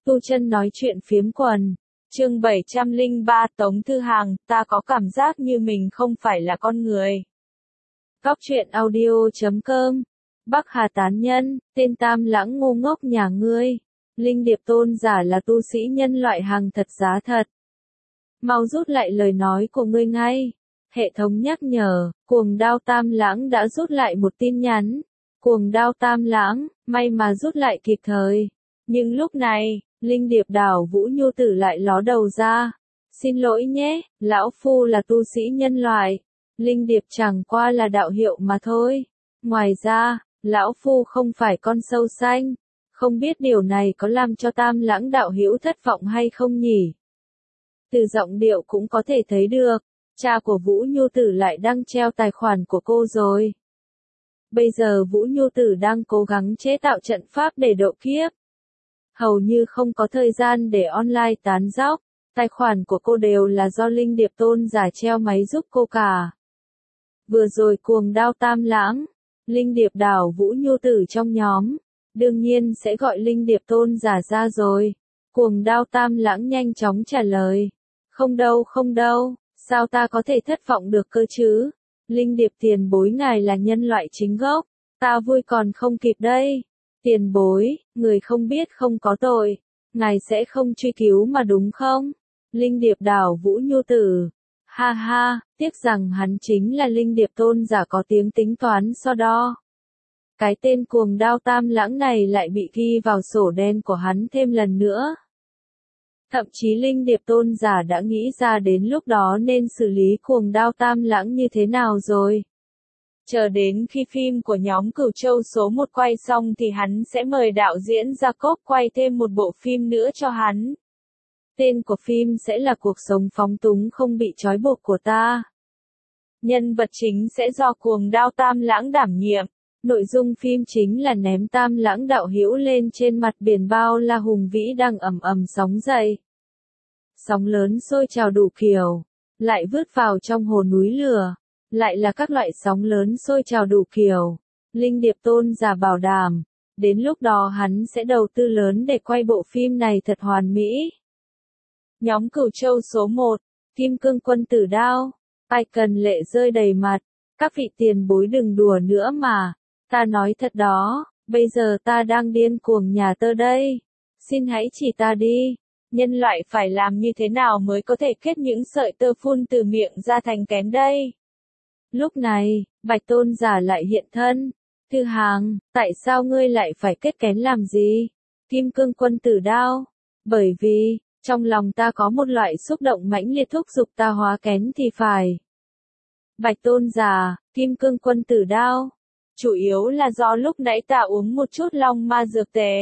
Tu Chân nói chuyện phiếm quần. Chương 703 Tống Thư Hàng, ta có cảm giác như mình không phải là con người. Góc truyện audio.com. Bắc Hà tán nhân, tên Tam Lãng ngu ngốc nhà ngươi. Linh Điệp tôn giả là tu sĩ nhân loại hàng thật giá thật. Mau rút lại lời nói của ngươi ngay. Hệ thống nhắc nhở, Cuồng Đao Tam Lãng đã rút lại một tin nhắn. Cuồng Đao Tam Lãng, may mà rút lại kịp thời. Nhưng lúc này, Linh Điệp đảo Vũ Nhu Tử lại ló đầu ra. Xin lỗi nhé, lão phu là tu sĩ nhân loại. Linh Điệp chẳng qua là đạo hiệu mà thôi. Ngoài ra, lão phu không phải con sâu xanh. Không biết điều này có làm cho Tam Lãng đạo hữu thất vọng hay không nhỉ? Từ giọng điệu cũng có thể thấy được, cha của Vũ Nhu Tử lại đang treo tài khoản của cô rồi. Bây giờ Vũ Nhu Tử đang cố gắng chế tạo trận pháp để độ kiếp. Hầu như không có thời gian để online tán dóc, tài khoản của cô đều là do Linh Điệp tôn giả treo máy giúp cô cả. Vừa rồi Cuồng Đao Tam Lãng, Linh Điệp đảo Vũ Nhu Tử trong nhóm, đương nhiên sẽ gọi Linh Điệp tôn giả ra rồi. Cuồng Đao Tam Lãng nhanh chóng trả lời. Không đâu, sao ta có thể thất vọng được cơ chứ? Linh Điệp tiền bối ngài là nhân loại chính gốc, ta vui còn không kịp đây. Tiền bối, người không biết không có tội, ngài sẽ không truy cứu mà đúng không? Linh Điệp đảo Vũ Nhu Tử. Ha ha, tiếc rằng hắn chính là Linh Điệp tôn giả có tiếng tính toán so đo. Cái tên Cuồng Đao Tam Lãng này lại bị ghi vào sổ đen của hắn thêm lần nữa. Thậm chí Linh Điệp tôn giả đã nghĩ ra đến lúc đó nên xử lý Cuồng Đao Tam Lãng như thế nào rồi. Chờ đến khi phim của nhóm Cửu Châu số 1 quay xong thì hắn sẽ mời đạo diễn Jacob quay thêm một bộ phim nữa cho hắn. Tên của phim sẽ là Cuộc sống phóng túng không bị trói buộc của ta. Nhân vật chính sẽ do Cuồng Đao Tam Lãng đảm nhiệm. Nội dung phim chính là ném Tam Lãng đạo hữu lên trên mặt biển bao la hùng vĩ đang ầm ầm sóng dậy. Sóng lớn sôi trào đủ kiểu, lại vứt vào trong hồ núi lửa, lại là các loại sóng lớn sôi trào đủ kiểu. Linh Điệp tôn giả bảo đảm, đến lúc đó hắn sẽ đầu tư lớn để quay bộ phim này thật hoàn mỹ. Nhóm Cửu Châu số 1, Kim Cương Quân Tử Đao, ai cần lệ rơi đầy mặt, các vị tiền bối đừng đùa nữa mà. Ta nói thật đó, bây giờ ta đang điên cuồng nhà tơ đây. Xin hãy chỉ ta đi. Nhân loại phải làm như thế nào mới có thể kết những sợi tơ phun từ miệng ra thành kén đây? Lúc này, Bạch tôn giả lại hiện thân. Thư Hàng, tại sao ngươi lại phải kết kén làm gì? Kim Cương Quân Tử Đao. Bởi vì, trong lòng ta có một loại xúc động mãnh liệt thúc giục ta hóa kén thì phải. Bạch tôn giả, Kim Cương Quân Tử Đao. Chủ yếu là do lúc nãy ta uống một chút long ma dược tề.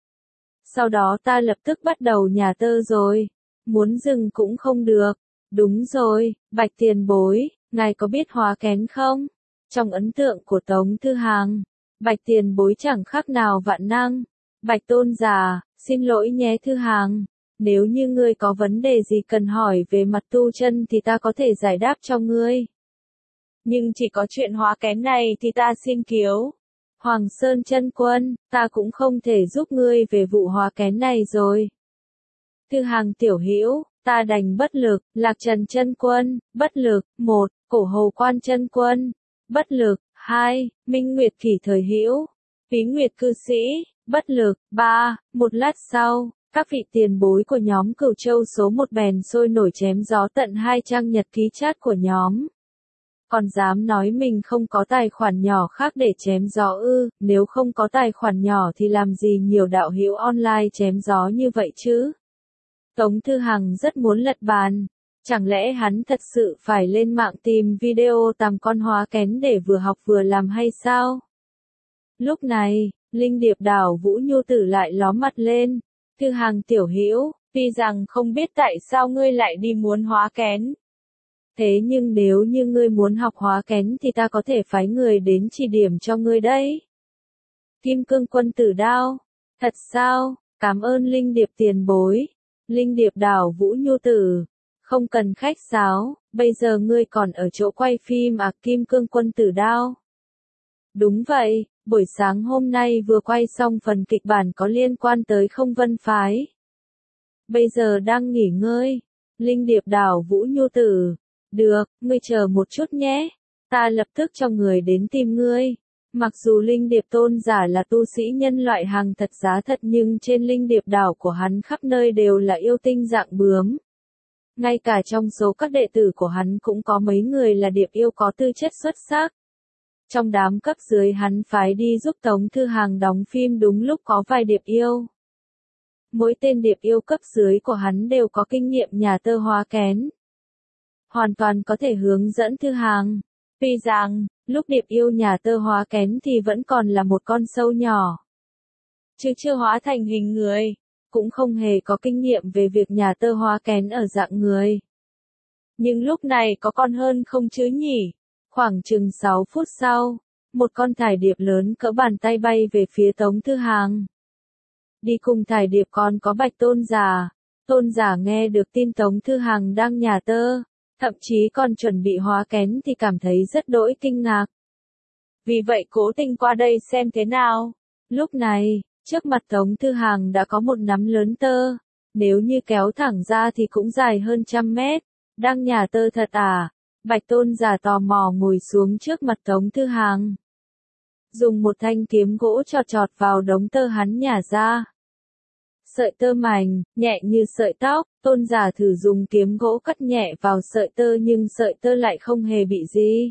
Sau đó ta lập tức bắt đầu nhà tơ rồi. Muốn dừng cũng không được. Đúng rồi, Bạch tiền bối, ngài có biết hóa kén không? Trong ấn tượng của Tống Thư Hàng, Bạch tiền bối chẳng khác nào vạn năng. Bạch tôn giả, xin lỗi nhé Thư Hàng. Nếu như ngươi có vấn đề gì cần hỏi về mặt tu chân thì ta có thể giải đáp cho ngươi. Nhưng chỉ có chuyện hóa kén này thì ta xin kiếu. Hoàng Sơn chân quân, ta cũng không thể giúp ngươi về vụ hóa kén này rồi. Thư Hàng tiểu hữu, ta đành bất lực. Lạc Trần chân quân, bất lực. 1. Cổ Hầu Quan chân quân, bất lực. 2. Minh Nguyệt Kỷ thời hữu, Phí Nguyệt cư sĩ, bất lực. 3. Một lát sau, các vị tiền bối của nhóm Cửu Châu số 1 bèn sôi nổi chém gió tận 2 trang nhật ký chat của nhóm. Còn dám nói mình không có tài khoản nhỏ khác để chém gió ư? Nếu không có tài khoản nhỏ thì làm gì nhiều đạo hữu online chém gió như vậy chứ? Tống Thư Hằng rất muốn lật bàn. Chẳng lẽ hắn thật sự phải lên mạng tìm video tầm con hóa kén để vừa học vừa làm hay sao? Lúc này, Linh Điệp đảo Vũ Nhu Tử lại ló mặt lên. Thư Hằng tiểu hữu, tuy rằng không biết tại sao ngươi lại đi muốn hóa kén. Thế nhưng nếu như ngươi muốn học hóa kén thì ta có thể phái người đến chỉ điểm cho ngươi đấy. Kim Cương Quân Tử Đao. Thật sao? Cảm ơn Linh Điệp tiền bối. Linh Điệp đảo Vũ Nhu Tử. Không cần khách sáo, bây giờ ngươi còn ở chỗ quay phim à? Kim Cương Quân Tử Đao. Đúng vậy, buổi sáng hôm nay vừa quay xong phần kịch bản có liên quan tới Không Vân Phái. Bây giờ đang nghỉ ngơi. Linh điệp đảo Vũ Nhu Tử. Được, ngươi chờ một chút nhé. Ta lập tức cho người đến tìm ngươi. Mặc dù linh điệp tôn giả là tu sĩ nhân loại hàng thật giá thật nhưng trên linh điệp đảo của hắn khắp nơi đều là yêu tinh dạng bướm. Ngay cả trong số các đệ tử của hắn cũng có mấy người là điệp yêu có tư chất xuất sắc. Trong đám cấp dưới hắn phái đi giúp Tống Thư Hàng đóng phim đúng lúc có vài điệp yêu. Mỗi tên điệp yêu cấp dưới của hắn đều có kinh nghiệm nhà tơ hóa kén. Hoàn toàn có thể hướng dẫn Thư Hàng. Tuy rằng, lúc điệp yêu nhà tơ hóa kén thì vẫn còn là một con sâu nhỏ. Chứ chưa hóa thành hình người, cũng không hề có kinh nghiệm về việc nhà tơ hóa kén ở dạng người. Nhưng lúc này có con hơn không chứ nhỉ? Khoảng chừng 6 phút sau, một con thải điệp lớn cỡ bàn tay bay về phía Tống Thư Hàng. Đi cùng thải điệp còn có Bạch Tôn Giả. Tôn Giả nghe được tin Tống Thư Hàng đang nhà tơ, thậm chí còn chuẩn bị hóa kén thì cảm thấy rất đỗi kinh ngạc. Vì vậy cố tình qua đây xem thế nào. Lúc này, trước mặt Tống Thư Hàng đã có một nắm lớn tơ. Nếu như kéo thẳng ra thì cũng dài hơn 100 mét. Đang nhà tơ thật à? Bạch Tôn Giả tò mò ngồi xuống trước mặt Tống Thư Hàng. Dùng một thanh kiếm gỗ chọt chọt vào đống tơ hắn nhả ra. Sợi tơ mảnh, nhẹ như sợi tóc, Tôn Giả thử dùng kiếm gỗ cắt nhẹ vào sợi tơ nhưng sợi tơ lại không hề bị gì.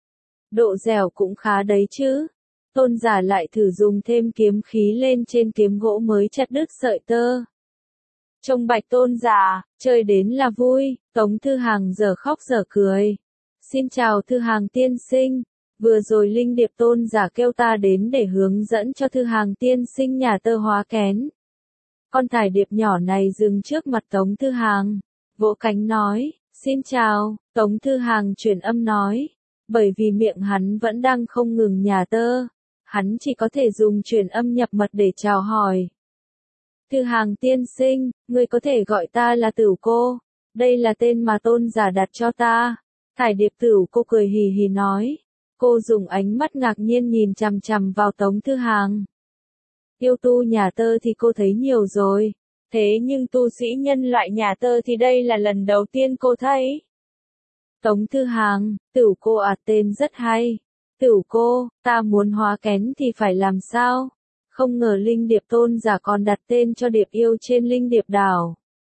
Độ dẻo cũng khá đấy chứ. Tôn Giả lại thử dùng thêm kiếm khí lên trên kiếm gỗ mới chặt đứt sợi tơ. Trông Bạch Tôn Giả, chơi đến là vui, Tống Thư Hàng giờ khóc giờ cười. Xin chào Thư Hàng tiên sinh, vừa rồi Linh Điệp Tôn Giả kêu ta đến để hướng dẫn cho Thư Hàng tiên sinh nhà tơ hóa kén. Con thải điệp nhỏ này dừng trước mặt Tống Thư Hàng, vỗ cánh nói, xin chào, Tống Thư Hàng chuyển âm nói, bởi vì miệng hắn vẫn đang không ngừng nhà tơ, hắn chỉ có thể dùng chuyển âm nhập mật để chào hỏi. Thư Hàng tiên sinh, ngươi có thể gọi ta là Tửu Cô, đây là tên mà Tôn Giả đặt cho ta. Thải điệp Tửu Cô cười hì hì nói, cô dùng ánh mắt ngạc nhiên nhìn chằm chằm vào Tống Thư Hàng. Yêu tu nhà tơ thì cô thấy nhiều rồi, thế nhưng tu sĩ nhân loại nhà tơ thì đây là lần đầu tiên cô thấy. Tống Thư Hàng, Tửu Cô à, tên rất hay. Tửu Cô, ta muốn hóa kén thì phải làm sao? Không ngờ Linh Điệp Tôn Giả còn đặt tên cho điệp yêu trên Linh Điệp Đảo.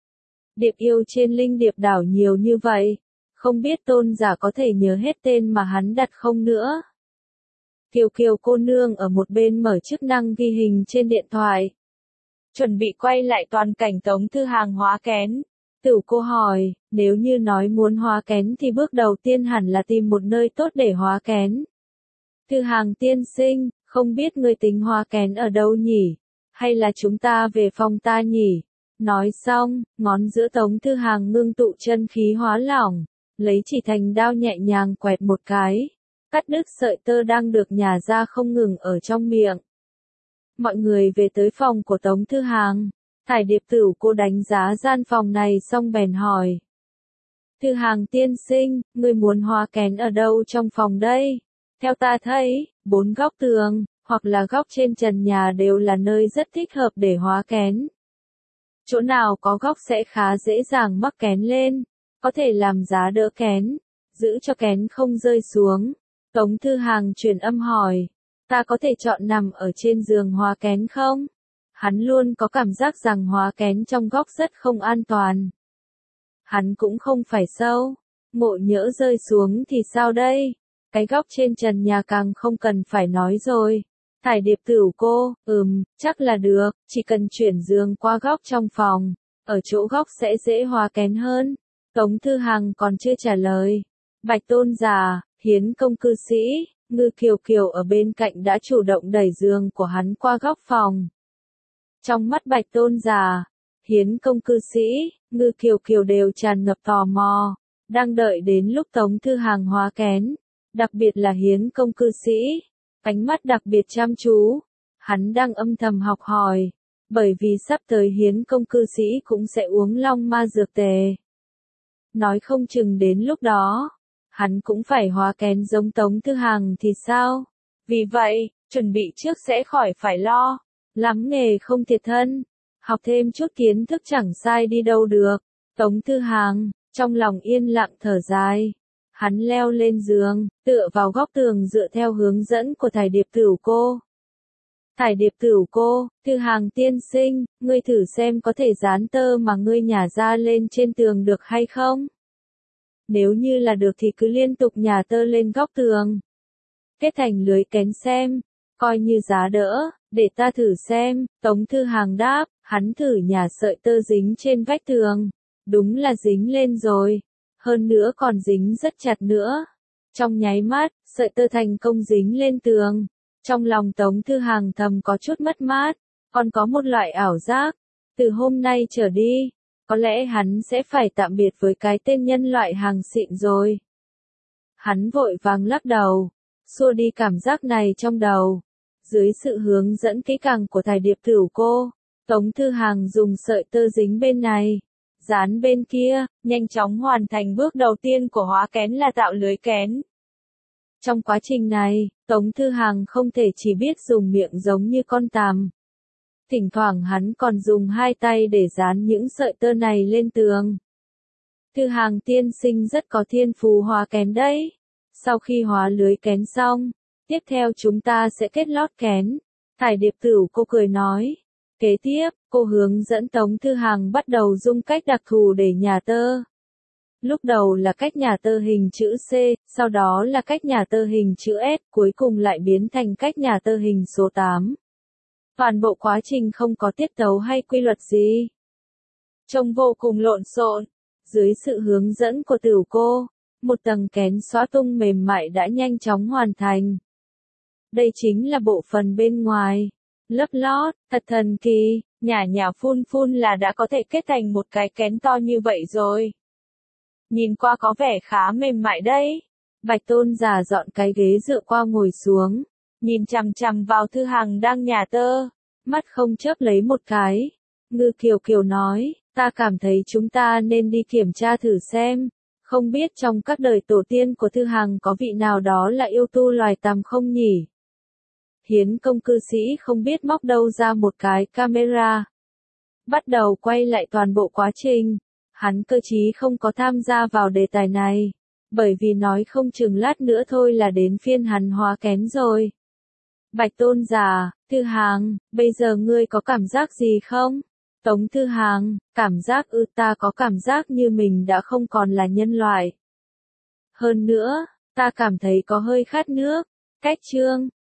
Điệp yêu trên Linh Điệp Đảo nhiều như vậy, không biết Tôn Giả có thể nhớ hết tên mà hắn đặt không nữa. Kiều Kiều cô nương ở một bên mở chức năng ghi hình trên điện thoại. Chuẩn bị quay lại toàn cảnh Tống Thư Hàng hóa kén. Tửu Cô hỏi, nếu như nói muốn hóa kén thì bước đầu tiên hẳn là tìm một nơi tốt để hóa kén. Thư Hàng tiên sinh, không biết người tính hóa kén ở đâu nhỉ? Hay là chúng ta về phòng ta nhỉ? Nói xong, ngón giữa Tống Thư Hàng ngưng tụ chân khí hóa lỏng, lấy chỉ thành đao nhẹ nhàng quẹt một cái, cắt đứt sợi tơ đang được nhả ra không ngừng ở trong miệng. Mọi người về tới phòng của Tống Thư Hàng, thải điệp Tửu Cô đánh giá gian phòng này xong bèn hỏi. Thư Hàng tiên sinh, người muốn hóa kén ở đâu trong phòng đây? Theo ta thấy, 4 góc tường, hoặc là góc trên trần nhà đều là nơi rất thích hợp để hóa kén. Chỗ nào có góc sẽ khá dễ dàng mắc kén lên, có thể làm giá đỡ kén, giữ cho kén không rơi xuống. Tống Thư Hàng truyền âm hỏi, ta có thể chọn nằm ở trên giường hóa kén không? Hắn luôn có cảm giác rằng hóa kén trong góc rất không an toàn. Hắn cũng không phải sâu, ngộ nhỡ rơi xuống thì sao đây? Cái góc trên trần nhà càng không cần phải nói rồi. Thải điệp Tửu Cô, chắc là được, chỉ cần chuyển giường qua góc trong phòng, ở chỗ góc sẽ dễ hóa kén hơn. Tống Thư Hàng còn chưa trả lời. Bạch Tôn Giả, Hiến Công cư sĩ, Ngư Kiều Kiều ở bên cạnh đã chủ động đẩy giường của hắn qua góc phòng. Trong mắt Bạch Tôn Giả, Hiến Công cư sĩ, Ngư Kiều Kiều đều tràn ngập tò mò, đang đợi đến lúc Tống Thư Hàng hóa kén. Đặc biệt là Hiến Công cư sĩ, ánh mắt đặc biệt chăm chú, hắn đang âm thầm học hỏi, bởi vì sắp tới Hiến Công cư sĩ cũng sẽ uống long ma dược tề. Nói không chừng đến lúc đó, hắn cũng phải hóa kén giống Tống Thư Hàng thì sao? Vì vậy, chuẩn bị trước sẽ khỏi phải lo, lắm nghề không thiệt thân. Học thêm chút kiến thức chẳng sai đi đâu được. Tống Thư Hàng, trong lòng yên lặng thở dài. Hắn leo lên giường, tựa vào góc tường dựa theo hướng dẫn của Thải Điệp Tửu cô. Thải Điệp Tửu cô, Thư Hàng tiên sinh, ngươi thử xem có thể dán tơ mà ngươi nhả ra lên trên tường được hay không? Nếu như là được thì cứ liên tục nhả tơ lên góc tường. Kết thành lưới kén xem, coi như giá đỡ, để ta thử xem, Tống Thư Hàng đáp, hắn thử nhả sợi tơ dính trên vách tường. Đúng là dính lên rồi, hơn nữa còn dính rất chặt nữa. Trong nháy mắt, sợi tơ thành công dính lên tường. Trong lòng Tống Thư Hàng thầm có chút mất mát, còn có một loại ảo giác. Từ hôm nay trở đi, có lẽ hắn sẽ phải tạm biệt với cái tên nhân loại hàng xịn rồi. Hắn vội vàng lắc đầu, xua đi cảm giác này trong đầu. Dưới sự hướng dẫn kỹ càng của Thải Điệp Tửu cô, Tống Thư Hàng dùng sợi tơ dính bên này, dán bên kia, nhanh chóng hoàn thành bước đầu tiên của hóa kén là tạo lưới kén. Trong quá trình này, Tống Thư Hàng không thể chỉ biết dùng miệng giống như con tằm. Thỉnh thoảng hắn còn dùng hai tay để dán những sợi tơ này lên tường. Thư Hàng tiên sinh rất có thiên phú hóa kén đấy. Sau khi hóa lưới kén xong, tiếp theo chúng ta sẽ kết lót kén. Thải Điệp Tửu cô cười nói. Kế tiếp, cô hướng dẫn Tống Thư Hàng bắt đầu dùng cách đặc thù để nhả tơ. Lúc đầu là cách nhả tơ hình chữ C, sau đó là cách nhả tơ hình chữ S, cuối cùng lại biến thành cách nhả tơ hình số 8. Toàn bộ quá trình không có tiết tấu hay quy luật gì. Trông vô cùng lộn xộn. Dưới sự hướng dẫn của Tửu cô, một tầng kén xóa tung mềm mại đã nhanh chóng hoàn thành. Đây chính là bộ phận bên ngoài. Lớp lót, thật thần kỳ, nhả phun phun là đã có thể kết thành một cái kén to như vậy rồi. Nhìn qua có vẻ khá mềm mại đấy. Bạch Tôn giả dọn cái ghế dựa qua ngồi xuống, nhìn chằm chằm vào Thư Hàng đang nhả tơ, mắt không chớp lấy một cái. Ngư Kiều Kiều nói, ta cảm thấy chúng ta nên đi kiểm tra thử xem, không biết trong các đời tổ tiên của Thư Hàng có vị nào đó là yêu tu loài tằm không nhỉ? Hiến công cư sĩ không biết móc đâu ra một cái camera. Bắt đầu quay lại toàn bộ quá trình. Hắn cơ chí không có tham gia vào đề tài này, bởi vì nói không chừng lát nữa thôi là đến phiên hắn hóa kén rồi. Bạch Tôn giả, Thư Hàng, bây giờ ngươi có cảm giác gì không? Tống Thư Hàng, cảm giác ta có cảm giác như mình đã không còn là nhân loại. Hơn nữa, ta cảm thấy có hơi khát nước. Cách chương